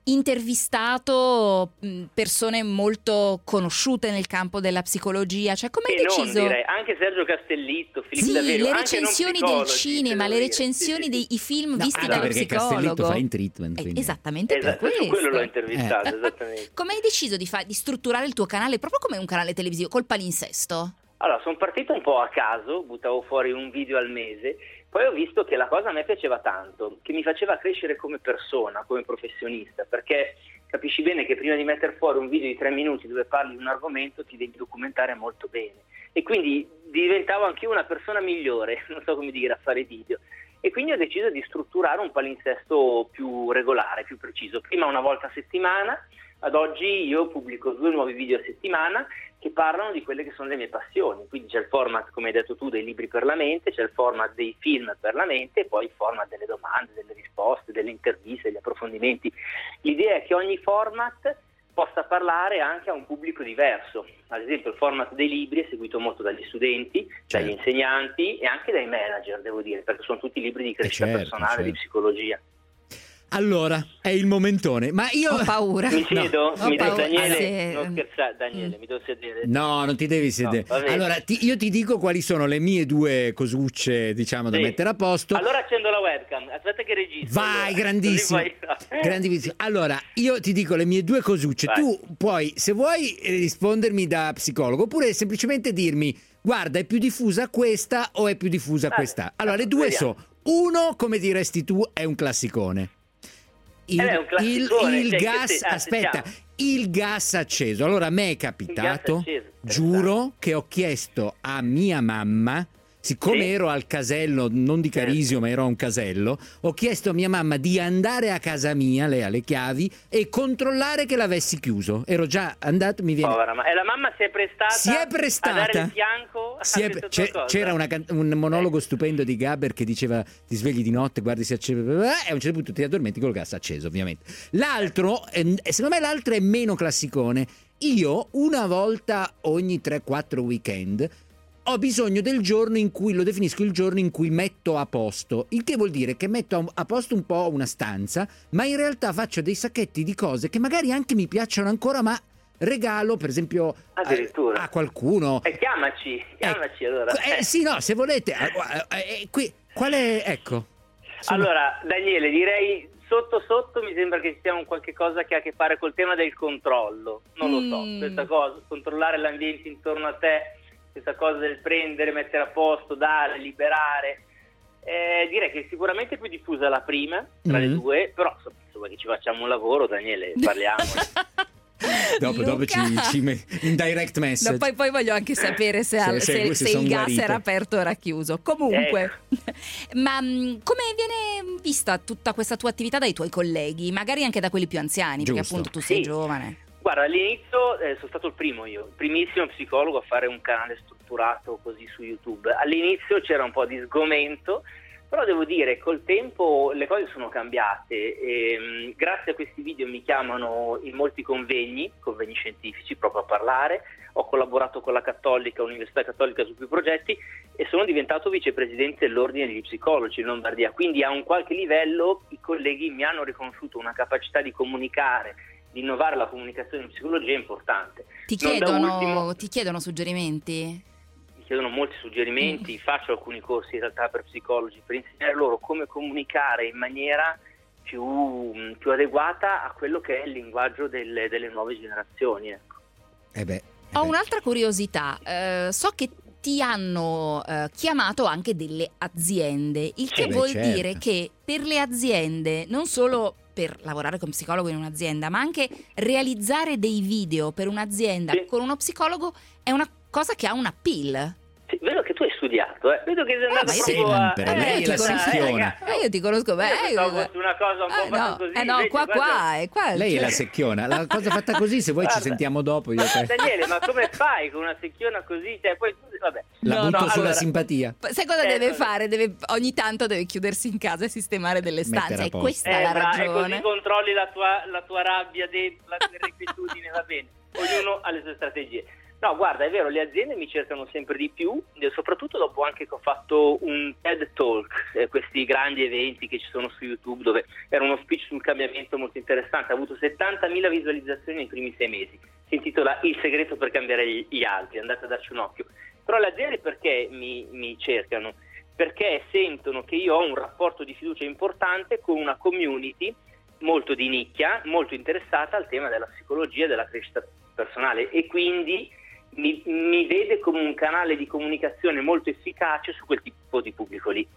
intervistato mh, persone molto conosciute nel campo della psicologia, cioè come hai E non, deciso? direi, anche Sergio Castellitto, Filippo Sì, Davvero, le anche recensioni non del psicologi, cinema, devo le dire. recensioni Sì, sì, sì. dei i film No, visti anche dallo perché Castellitto psicologo. fa in treatment, Eh, quindi. esattamente per Esatto, questo. su quello l'ho Eh. intervistato, esattamente. Come hai deciso di, fa- di strutturare il tuo canale proprio come un canale televisivo, col palinsesto? Allora, sono partito un po' a caso, buttavo fuori un video al mese, poi ho visto che la cosa a me piaceva tanto, che mi faceva crescere come persona, come professionista, perché capisci bene che prima di mettere fuori un video di tre minuti dove parli di un argomento ti devi documentare molto bene. E quindi diventavo anch'io una persona migliore, non so come dire, a fare video. E quindi ho deciso di strutturare un palinsesto più regolare, più preciso. Prima una volta a settimana, ad oggi io pubblico due nuovi video a settimana che parlano di quelle che sono le mie passioni. Quindi c'è il format, come hai detto tu, dei libri per la mente, c'è il format dei film per la mente e poi il format delle domande, delle risposte, delle interviste, degli approfondimenti. L'idea è che ogni format possa parlare anche a un pubblico diverso. Ad esempio il format dei libri è seguito molto dagli studenti, Certo. dagli insegnanti e anche dai manager, devo dire, perché sono tutti libri di crescita certo, personale, certo. di psicologia. Allora, è il momentone, ma io Ho paura. Mi siedo? Ho mi devo, paura. Daniele, Sì. non scherzare, Daniele, mi devo sedere. No, non ti devi sedere. va bene. Allora, ti- io ti dico quali sono le mie due cosucce, diciamo, da Sì. mettere a posto. Allora accendo la webcam, aspetta che registro. Vai, allora. grandissimo. Così poi- Grandissimo. Allora, io ti dico le mie due cosucce. Vai. Tu puoi, se vuoi, eh, rispondermi da psicologo, oppure semplicemente dirmi: guarda, è più diffusa questa o è più diffusa Dai, questa? Allora, le due vediamo. sono: uno, come diresti tu, è un classicone. Il, Eh, è un il- classicone, il cioè, gas, che se- ah, aspetta, sentiamo. il gas acceso. Allora, a me è Il gas capitato acceso. giuro che ho chiesto a mia mamma, siccome Sì. ero al casello, non di Carisio, ma ero a un casello, ho chiesto a mia mamma di andare a casa mia, lei ha le chiavi, e controllare che l'avessi chiuso. Ero già andato, mi viene... Povera, ma e la mamma si è prestata, Si è prestata. a dare il fianco? Si è- a questa c'è- tua cosa? c'era una can- un monologo stupendo di Gaber che diceva ti svegli di notte, guardi si accende e a un certo punto ti addormenti col gas acceso, ovviamente. L'altro, eh, secondo me l'altro è meno classicone. Io una volta ogni tre quattro weekend ho bisogno del giorno in cui, lo definisco il giorno in cui metto a posto, il che vuol dire che metto a- a posto un po' una stanza, ma in realtà faccio dei sacchetti di cose che magari anche mi piacciono ancora, ma regalo per esempio a, Addirittura. a qualcuno. E chiamaci, chiamaci allora. Eh, sì, no, se volete. eh, eh, eh, qui, qual è, ecco. Insomma, Allora, Daniele, direi sotto sotto mi sembra che sia un qualche cosa che ha a che fare col tema del controllo. Non lo so, Mm. questa cosa, controllare l'ambiente intorno a te, questa cosa del prendere, mettere a posto, dare, liberare. Eh, direi che sicuramente è più diffusa la prima tra le Mhm. due, però insomma, insomma che ci facciamo un lavoro, Daniele, parliamo. dopo, dopo ci, Luca. ci me- in direct message. No, poi, poi voglio anche sapere se, Se- al- se- se- se se son il gas guarito. era aperto o era chiuso. Comunque, Ecco. ma mh, come viene vista tutta questa tua attività dai tuoi colleghi, magari anche da quelli più anziani, perché Giusto. appunto tu sei Sì. giovane. Guarda, all'inizio eh, sono stato il primo io, il primissimo psicologo a fare un canale strutturato così su YouTube. All'inizio c'era un po' di sgomento, però devo dire col tempo le cose sono cambiate e mh, grazie a questi video mi chiamano in molti convegni, convegni scientifici proprio a parlare. Ho collaborato con la Cattolica, Università Cattolica su più progetti e sono diventato vicepresidente dell'Ordine degli Psicologi in Lombardia, quindi a un qualche livello i colleghi mi hanno riconosciuto una capacità di comunicare, di innovare la comunicazione in psicologia è importante. Ti Non da chiedono, ultimo, ti chiedono suggerimenti? mi chiedono molti suggerimenti, Mm. faccio alcuni corsi in realtà per psicologi per insegnare loro come comunicare in maniera più, più adeguata a quello che è il linguaggio delle, delle nuove generazioni. Ecco. Eh beh, eh Ho beh. un'altra curiosità, eh, so che ti hanno eh, chiamato anche delle aziende, il che Eh beh, vuol certo. dire che per le aziende, non solo per lavorare con psicologo in un'azienda, ma anche realizzare dei video per un'azienda Sì. con uno psicologo è una cosa che ha un appeal. Sì, vedo che tu hai studiato, eh. Vedo che sei andato ma io proprio a... sempre, Eh, lei ti è la conosco- secchiona. Eh, io ti conosco bene. Io pensavo fosse una cosa un po' Eh, fatta no, così, eh no, invece qua guarda- qua, è qua. Lei è cioè- la secchiona. La cosa fatta così, se vuoi Guarda. ci sentiamo dopo. Io e te. Daniele, ma come fai con una secchiona così? Cioè, poi, vabbè. La No, butto no, sulla allora- simpatia. Sai cosa Eh, deve vabbè. fare? Deve, ogni tanto deve chiudersi in casa e sistemare delle Mettere stanze. a E posto. questa Eh, è la bra- e ragione. così controlli la tua, la tua rabbia, de- la tua irrequietudine, va bene. Ognuno ha le sue strategie. No, guarda, è vero, le aziende mi cercano sempre di più, e soprattutto dopo anche che ho fatto un TED Talk, eh, questi grandi eventi che ci sono su YouTube, dove era uno speech sul cambiamento molto interessante, ha avuto settantamila visualizzazioni nei primi sei mesi. Si intitola Il segreto per cambiare gli, gli altri, andate a darci un occhio. Però le aziende perché mi, mi cercano? Perché sentono che io ho un rapporto di fiducia importante con una community molto di nicchia, molto interessata al tema della psicologia e della crescita personale e quindi mi, mi vede come un canale di comunicazione molto efficace su quel tipo di pubblico lì.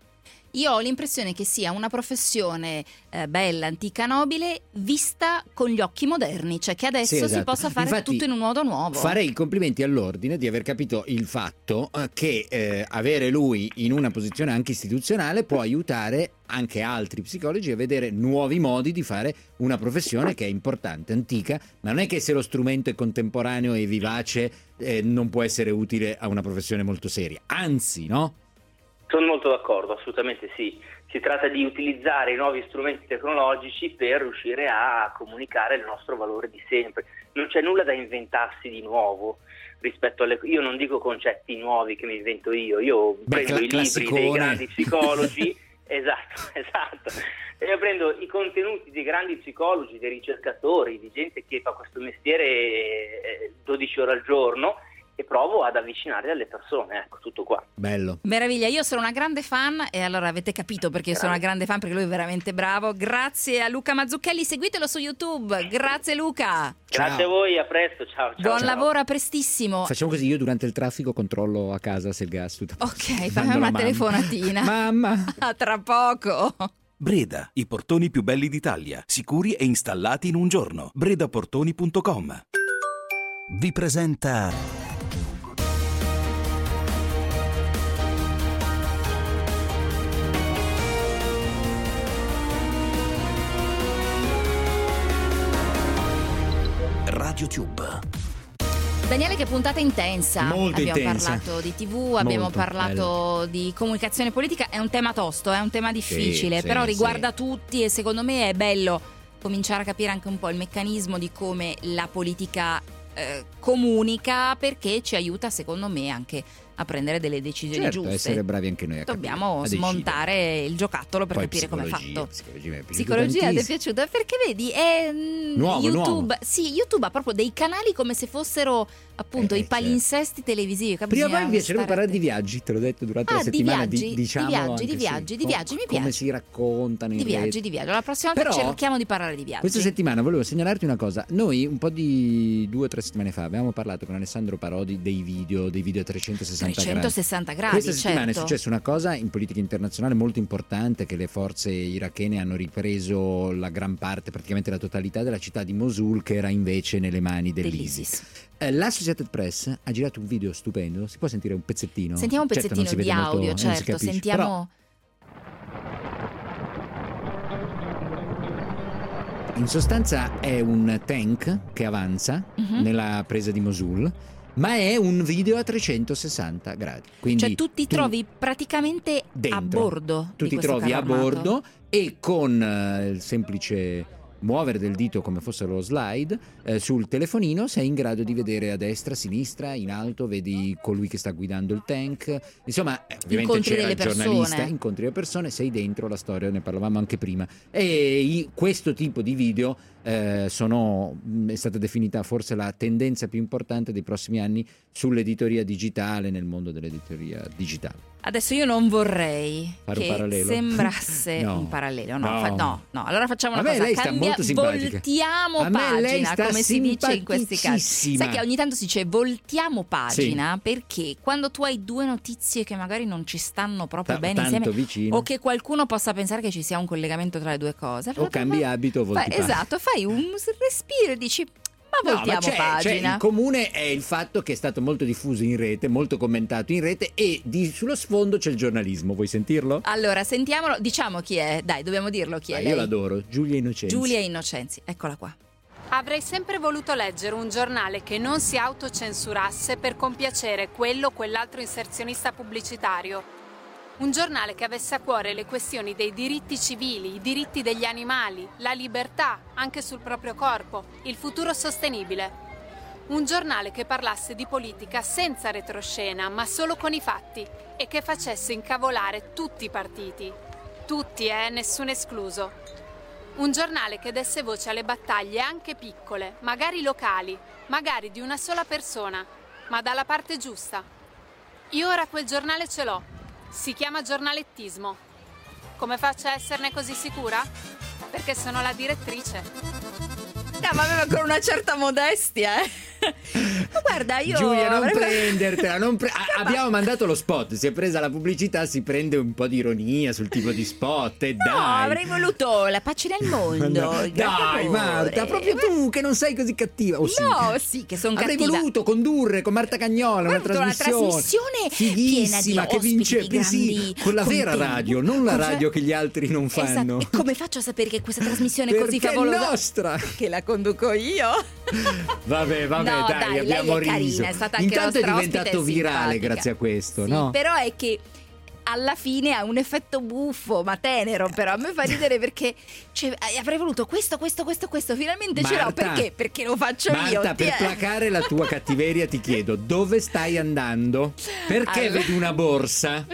Io ho l'impressione che sia una professione eh, bella, antica, nobile, vista con gli occhi moderni, cioè che adesso Sì, esatto. si possa fare Infatti, tutto in un modo nuovo. Farei i complimenti all'ordine di aver capito il fatto eh, che eh, avere lui in una posizione anche istituzionale può aiutare anche altri psicologi a vedere nuovi modi di fare una professione che è importante, antica, ma non è che se lo strumento è contemporaneo e vivace eh, non può essere utile a una professione molto seria, anzi, no? Sono molto d'accordo, assolutamente sì. Si tratta di utilizzare i nuovi strumenti tecnologici per riuscire a comunicare il nostro valore di sempre. Non c'è nulla da inventarsi di nuovo rispetto alle... Io non dico concetti nuovi che mi invento io, io Beh, prendo cla- i libri dei classicone. grandi psicologi, esatto, esatto. E io prendo i contenuti dei grandi psicologi, dei ricercatori, di gente che fa questo mestiere eh, dodici ore al giorno e provo ad avvicinarli alle persone, ecco, tutto qua. Bello. Meraviglia, io sono una grande fan e allora avete capito perché io sono una grande fan, perché lui è veramente bravo. Grazie a Luca Mazzucchelli, seguitelo su YouTube. Grazie Luca. Grazie Ciao. a voi, a presto, ciao. ciao Buon ciao. lavoro, a prestissimo. Facciamo così, io durante il traffico controllo a casa se il gas tutto. Ok, Mando fammi la una mamma. telefonatina. Mamma. A tra poco. Breda, i portoni più belli d'Italia, sicuri e installati in un giorno. bredaportoni punto com Vi presenta RadioTube. Daniele, che puntata intensa. Molto abbiamo intensa. parlato di tivù, abbiamo Molto parlato bello. di comunicazione politica. È un tema tosto, è un tema difficile, sì, però sì, riguarda sì. tutti e secondo me è bello cominciare a capire anche un po' il meccanismo di come la politica eh, comunica, perché ci aiuta secondo me anche a prendere delle decisioni Certo, giuste. essere bravi anche noi a capire, Dobbiamo a smontare decidere. il giocattolo per Poi capire come è psicologia, fatto. Psicologia, mi è piaciuto Psicologia ti è tantissimo. piaciuta? Perché vedi, è mm, Nuovo, YouTube, nuovo. sì, YouTube ha proprio dei canali come se fossero appunto Eh, i palinsesti televisivi. che Prima o poi bisogna mi piacerebbe stare parlare di attenti. viaggi, te l'ho detto durante Ah, la di settimana, viaggi, di, di diciamo viaggi, anche di sì, viaggi, di com- viaggi, mi come piace. si raccontano in Di rete. viaggi, di viaggi. La prossima volta Però, cerchiamo di parlare di viaggi. Questa settimana volevo segnalarti una cosa. Noi un po' di due o tre settimane fa abbiamo parlato con Alessandro Parodi dei video, dei video a trecentosessanta gradi. trecentosessanta gradi, Questa settimana certo. è successa una cosa in politica internazionale molto importante, che le forze irachene hanno ripreso la gran parte, praticamente la totalità della città di Mosul, che era invece nelle mani dell'ISIS. Eh, L'Associated Press ha girato un video stupendo. Si può sentire un pezzettino? Sentiamo un Certo, non pezzettino si di vede molto, audio, eh, non si certo, capisce. sentiamo. Però, in sostanza è un tank che avanza Mhm. nella presa di Mosul, ma è un video a trecentosessanta gradi. Quindi Cioè tu ti trovi praticamente dentro. a bordo tu di ti questo trovi a carro armato. bordo e con eh, il semplice muovere del dito come fosse lo slide eh, sul telefonino sei in grado di vedere a destra, a sinistra, in alto vedi colui che sta guidando il tank, insomma eh, ovviamente Incontri c'era il delle giornalista, persone. incontri le persone, sei dentro la storia, ne parlavamo anche prima, e i- questo tipo di video eh, sono, mh, è stata definita forse la tendenza più importante dei prossimi anni sull'editoria digitale, nel mondo dell'editoria digitale. Adesso io non vorrei Fare un che parallelo? sembrasse No. un parallelo, no, No. fa- no, no. Allora facciamo una A me cosa, lei sta cambia- molto simpatica. voltiamo A me lei pagina, sta come si dice in questi casi. simpaticissima. Sai che ogni tanto si dice voltiamo pagina perché quando tu hai due notizie che magari non ci stanno proprio Ta- bene tanto insieme vicino. o che qualcuno possa pensare che ci sia un collegamento tra le due cose, O allora cambi fa- abito o volti fai- pagina. esatto, fai un respiro e dici ma No, voltiamo ma c'è, c'è pagina. il comune è il fatto che è stato molto diffuso in rete, molto commentato in rete, e di- sullo sfondo c'è il giornalismo. Vuoi sentirlo? Allora, sentiamolo, diciamo chi è. Dai, dobbiamo dirlo chi è Ah, lei. io l'adoro, Giulia Innocenzi. Giulia Innocenzi, eccola qua. Avrei sempre voluto leggere un giornale che non si autocensurasse per compiacere quello o quell'altro inserzionista pubblicitario. Un giornale che avesse a cuore le questioni dei diritti civili, i diritti degli animali, la libertà, anche sul proprio corpo, il futuro sostenibile. Un giornale che parlasse di politica senza retroscena, ma solo con i fatti, e che facesse incavolare tutti i partiti. Tutti, eh, nessuno escluso. Un giornale che desse voce alle battaglie anche piccole, magari locali, magari di una sola persona, ma dalla parte giusta. Io ora quel giornale ce l'ho. Si chiama giornalettismo. Come faccio a esserne così sicura? Perché sono la direttrice. No, ma aveva con una certa modestia, eh. Ma guarda, io Giulia, non avrei- prendertela, non pre- a- abbiamo mandato lo spot, si è presa la pubblicità, si prende un po' di ironia sul tipo di spot, e No, dai. avrei voluto la pace nel mondo. No, il gran dai, amore. Marta, proprio tu che non sei così cattiva. O sì? No, sì, che sono Avrei cattiva. voluto condurre con Marta Cagnola una Avrei voluto una trasmissione, trasmissione piena di fighissima che ospiti, vince di sì, grandi con la vera contenuti. radio, non la Con- radio che gli altri non fanno. Esatto. E come faccio a sapere che questa trasmissione è così Perché è favolosa? nostra. Che la conduco io. Vabbè, vabbè, No, dai, dai, abbiamo lei è riso. carina, è stata anche Intanto è nostra diventato ospite, è virale simpatica. grazie a questo, Sì, no? però è che alla fine ha un effetto buffo, ma tenero, però a me fa ridere perché cioè, avrei voluto questo, questo, questo, questo, finalmente ce l'ho, Marta, perché? Perché lo faccio io. Marta, per ti è. placare la tua cattiveria ti chiedo dove stai andando? Perché Allora- vedi una borsa?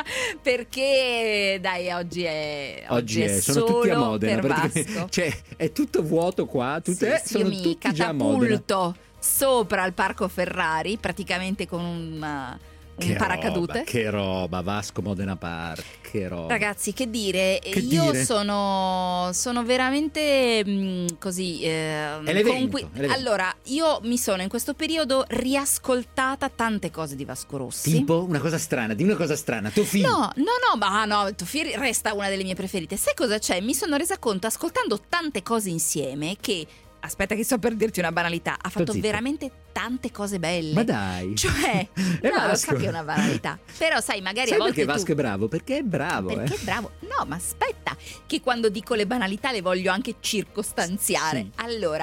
Perché dai, oggi è Oggi è, sono solo tutti a Modena, per praticamente. Vasco. Cioè, è tutto vuoto qua, tutte, eh, Sì, sono io mi tutti già a Modena. catapulto sopra il Parco Ferrari, praticamente con un, uh, un Che paracadute. roba, che roba, Vasco Modena Park, che roba. Ragazzi, che dire, Che io dire? sono, sono veramente mh, così. eh, È l'evento, conqui- è l'evento. Allora, io mi sono in questo periodo riascoltata tante cose di Vasco Rossi. Tipo una cosa strana, di una cosa strana, tuo figlio. No, no, no, ma no, Toffi resta una delle mie preferite. Sai cosa c'è? Mi sono resa conto, ascoltando tante cose insieme, che, aspetta che sto per dirti una banalità, ha fatto zitto. veramente tante cose belle. Ma dai. Cioè, È no, lo Vasco. so che è una banalità. Però sai, magari Sai a volte perché tu... Vasco è bravo? Perché è bravo, Perché eh. è bravo. No, ma aspetta, che quando dico le banalità le voglio anche circostanziare. Sì. Allora,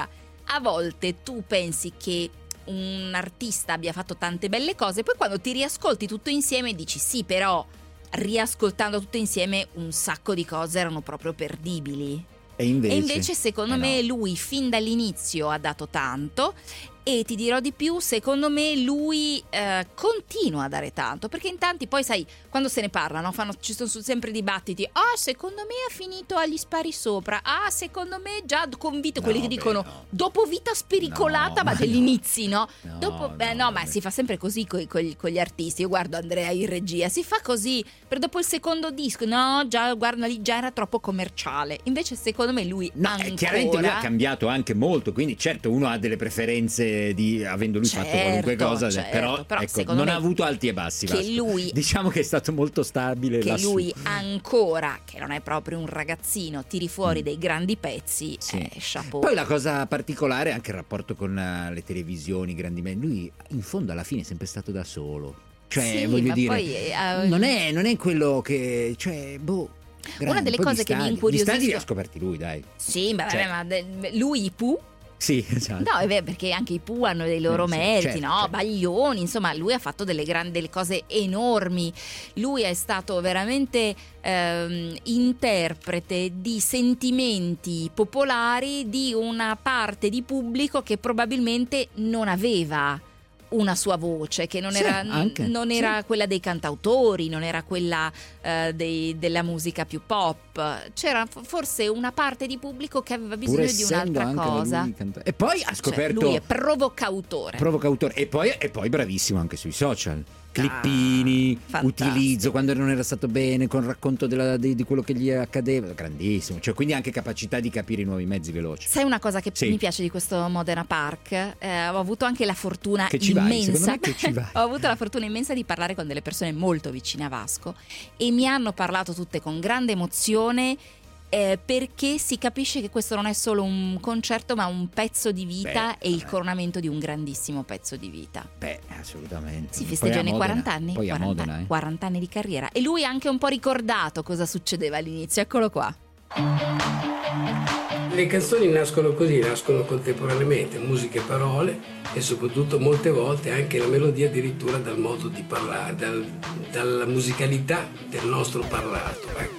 a volte tu pensi che un artista abbia fatto tante belle cose, poi quando ti riascolti tutto insieme dici sì, però riascoltando tutto insieme un sacco di cose erano proprio perdibili. E invece, e invece secondo eh me no. lui fin dall'inizio ha dato tanto, e ti dirò di più, secondo me lui eh, continua a dare tanto, perché in tanti poi sai, quando se ne parla, no? Fanno, ci sono sempre dibattiti, ah secondo me ha finito agli spari sopra, ah secondo me già convinto, No, quelli che beh, dicono no. dopo vita spericolata, No, ma ma degli no. inizi, no? No, dopo, beh no, no, ma beh. si fa sempre così coi- coi- con gli artisti. Io guardo Andrea in regia, si fa così, per dopo il secondo disco, no, già guarda lì, già era troppo commerciale. Invece secondo me lui No, ancora... eh, chiaramente lui ha cambiato anche molto, quindi certo uno ha delle preferenze di avendo lui Certo, fatto qualunque cosa, certo, però, però ecco, secondo non me ha avuto alti e bassi. che Vasco. lui- diciamo che è stato molto stabile che lassù. lui ancora, che non è proprio un ragazzino, tiri fuori Mm. dei grandi pezzi, Sì. eh, chapeau. Poi la cosa particolare è anche il rapporto con eh, le televisioni, i grandi media. Lui in fondo alla fine è sempre stato da solo. Cioè, Sì, voglio ma dire, poi, eh, non, è, non è quello che, cioè, boh. grande. delle Poi cose gli che mi stadi- incuriosiscono- Gli stadi li ha scoperti lui, dai. Sì, beh, Cioè- vabbè, ma de- lui i Pooh. Sì, esatto. No, è vero, perché anche i Pooh hanno dei loro Eh, sì, meriti, certo, no? certo. Baglioni, insomma, lui ha fatto delle grandi delle cose enormi. Lui è stato veramente ehm, interprete di sentimenti popolari di una parte di pubblico che probabilmente non aveva una sua voce, che non Sì, era, anche, non era sì. quella dei cantautori, non era quella eh, dei- della musica più pop. C'era f- forse una parte di pubblico che aveva Pur bisogno di essendo un'altra anche cosa. lui canta- E poi ha Cioè, scoperto lui è provocautore. provocautore e poi, e poi bravissimo anche sui social. Clippini, fantastico. utilizzo quando non era stato bene, con racconto della- di, di quello che gli accadeva, grandissimo. Cioè, quindi anche capacità di capire i nuovi mezzi veloci. Sai una cosa che Sì. mi piace di questo Modena Park? Eh, ho avuto anche la fortuna Che ci vai, immensa. secondo me che ci vai. Ho avuto la fortuna immensa di parlare con delle persone molto vicine a Vasco e mi hanno parlato tutte con grande emozione. Eh, perché si capisce che questo non è solo un concerto ma un pezzo di vita Beh, e il eh. coronamento di un grandissimo pezzo di vita. Beh, assolutamente. Si Poi festeggiano a i Modena, quaranta anni, Poi a quaranta, Modena, eh. quaranta anni di carriera e lui ha anche un po' ricordato cosa succedeva all'inizio, eccolo qua. Le canzoni nascono così, nascono contemporaneamente, musica e parole e soprattutto molte volte anche la melodia addirittura dal modo di parlare, dal- dalla musicalità del nostro parlato. Ecco.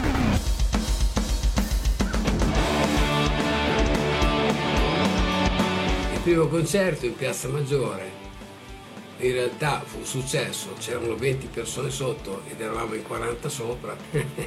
Il primo concerto in Piazza Maggiore in realtà fu un successo, c'erano venti persone sotto ed eravamo in quaranta sopra.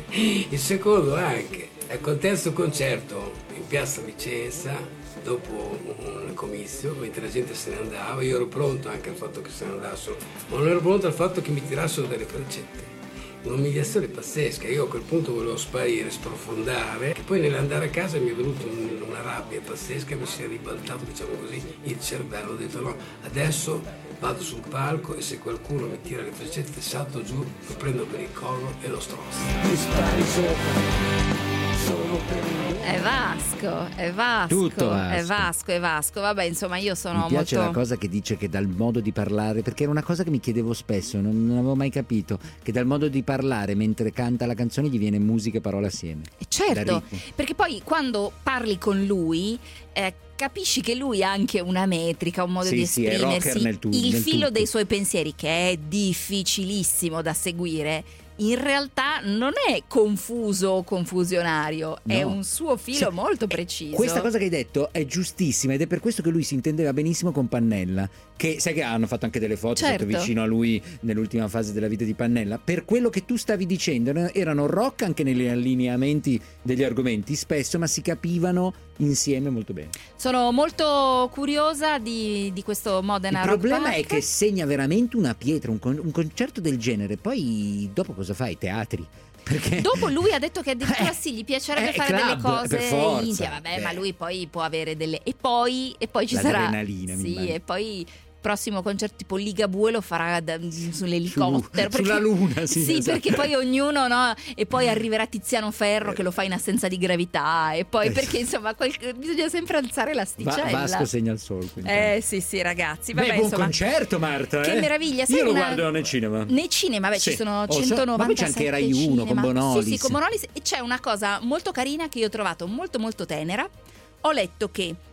Il secondo anche. Ecco, il terzo concerto in Piazza Vicenza, dopo un comizio, mentre la gente se ne andava, io ero pronto anche al fatto che se ne andassero, ma non ero pronto al fatto che mi tirassero delle freccette. Un'umiliazione pazzesca, io a quel punto volevo sparire, sprofondare, e poi nell'andare a casa mi è venuta un- una rabbia pazzesca, mi si è ribaltato, diciamo così, il cervello, ho detto no, adesso vado sul palco e se qualcuno mi tira le freccette salto giù, lo prendo per il collo e lo strozzo. Mi spari sopra, solo per un... È Vasco, è Vasco, Tutto Vasco. è Vasco, è Vasco. Vabbè, insomma, io sono Mi piace molto la cosa che dice che dal modo di parlare, perché era una cosa che mi chiedevo spesso, non, non avevo mai capito, che dal modo di parlare mentre canta la canzone gli viene musica e parole assieme. Da certo, ritmo. perché poi quando parli con lui eh, capisci che lui ha anche una metrica, un modo Sì, di sì, è rocker esprimersi, nel tu- il nel filo tutto. dei suoi pensieri che è difficilissimo da seguire. In realtà non è confuso o confusionario, è No. un suo filo Sì, molto preciso. Questa cosa che hai detto è giustissima ed è per questo che lui si intendeva benissimo con Pannella, che sai che hanno fatto anche delle foto Certo. stato vicino a lui nell'ultima fase della vita di Pannella. Per quello che tu stavi dicendo, erano- erano rock anche negli allineamenti degli argomenti spesso, ma si capivano insieme molto bene. Sono molto curiosa di, di questo Modena Il Rock problema è Park. che segna veramente una pietra, un, con- un concerto del genere. Poi dopo cosa fai? Teatri? Perché Dopo lui ha detto che addirittura sì, gli piacerebbe eh, fare club, delle cose per forza. intime, vabbè, Beh. ma lui poi può avere delle e poi e poi ci sarà L'adrenalina, mi sì, immagino. e poi prossimo concerto tipo Ligabue lo farà da- sull'elicottero Su- sulla Luna, sì, sì, esatto. perché poi ognuno no e poi arriverà Tiziano Ferro che lo fa in assenza di gravità e poi perché insomma quel- bisogna sempre alzare Va- l'asticella. Vasco segna il solco. eh sì sì ragazzi, Beh, vabbè, buon insomma, concerto Marta. che eh? meraviglia, sai Io lo una- guardo nel cinema. nei cinema, beh, Sì. ci sono Oh, so- centonovantasette ma poi c'è anche Rai uno con cinema. Bonolis. Sì, sì, con Bonolis e c'è una cosa molto carina che io ho trovato molto molto tenera. Ho letto che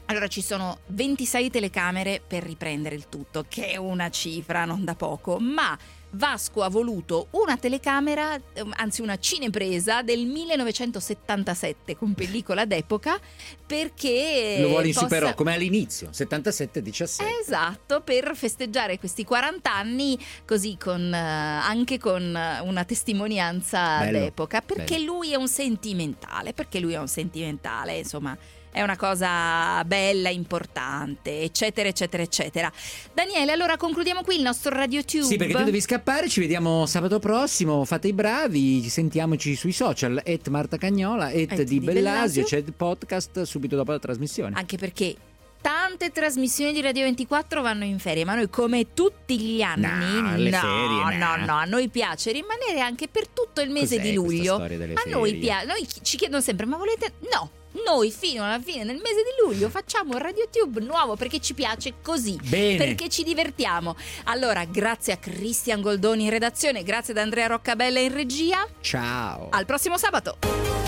Allora ci sono ventisei telecamere per riprendere il tutto, che è una cifra non da poco, ma Vasco ha voluto una telecamera, anzi una cinepresa del millenovecentosettantasette con pellicola d'epoca, perché lo vuole in possa... Super, come all'inizio, settantasette diciassette. Esatto, per festeggiare questi quaranta anni così con eh, anche con una testimonianza Bello, d'epoca, perché bello. lui è un sentimentale, perché lui è un sentimentale, insomma. È una cosa bella, importante, eccetera, eccetera, eccetera. Daniele, allora concludiamo qui il nostro RadioTube. Sì, perché tu devi scappare, ci vediamo sabato prossimo, fate i bravi, sentiamoci sui social, et Marta Cagnola, et, Et di di Bellasio, Bellasio. c'è il podcast subito dopo la trasmissione. Anche perché tante trasmissioni di Radio ventiquattro vanno in ferie, ma noi come tutti gli anni No, alle no, ferie, no, no. no, a noi piace rimanere anche per tutto il mese Cos'è di questa luglio. storia delle A noi ferie? piace, noi ci chiedono sempre, ma volete? No. Noi fino alla fine del mese di luglio facciamo un RadioTube nuovo perché ci piace così, Bene. perché ci divertiamo. Allora, grazie a Cristian Goldoni in redazione, grazie ad Andrea Roccabella in regia. Ciao. Al prossimo sabato.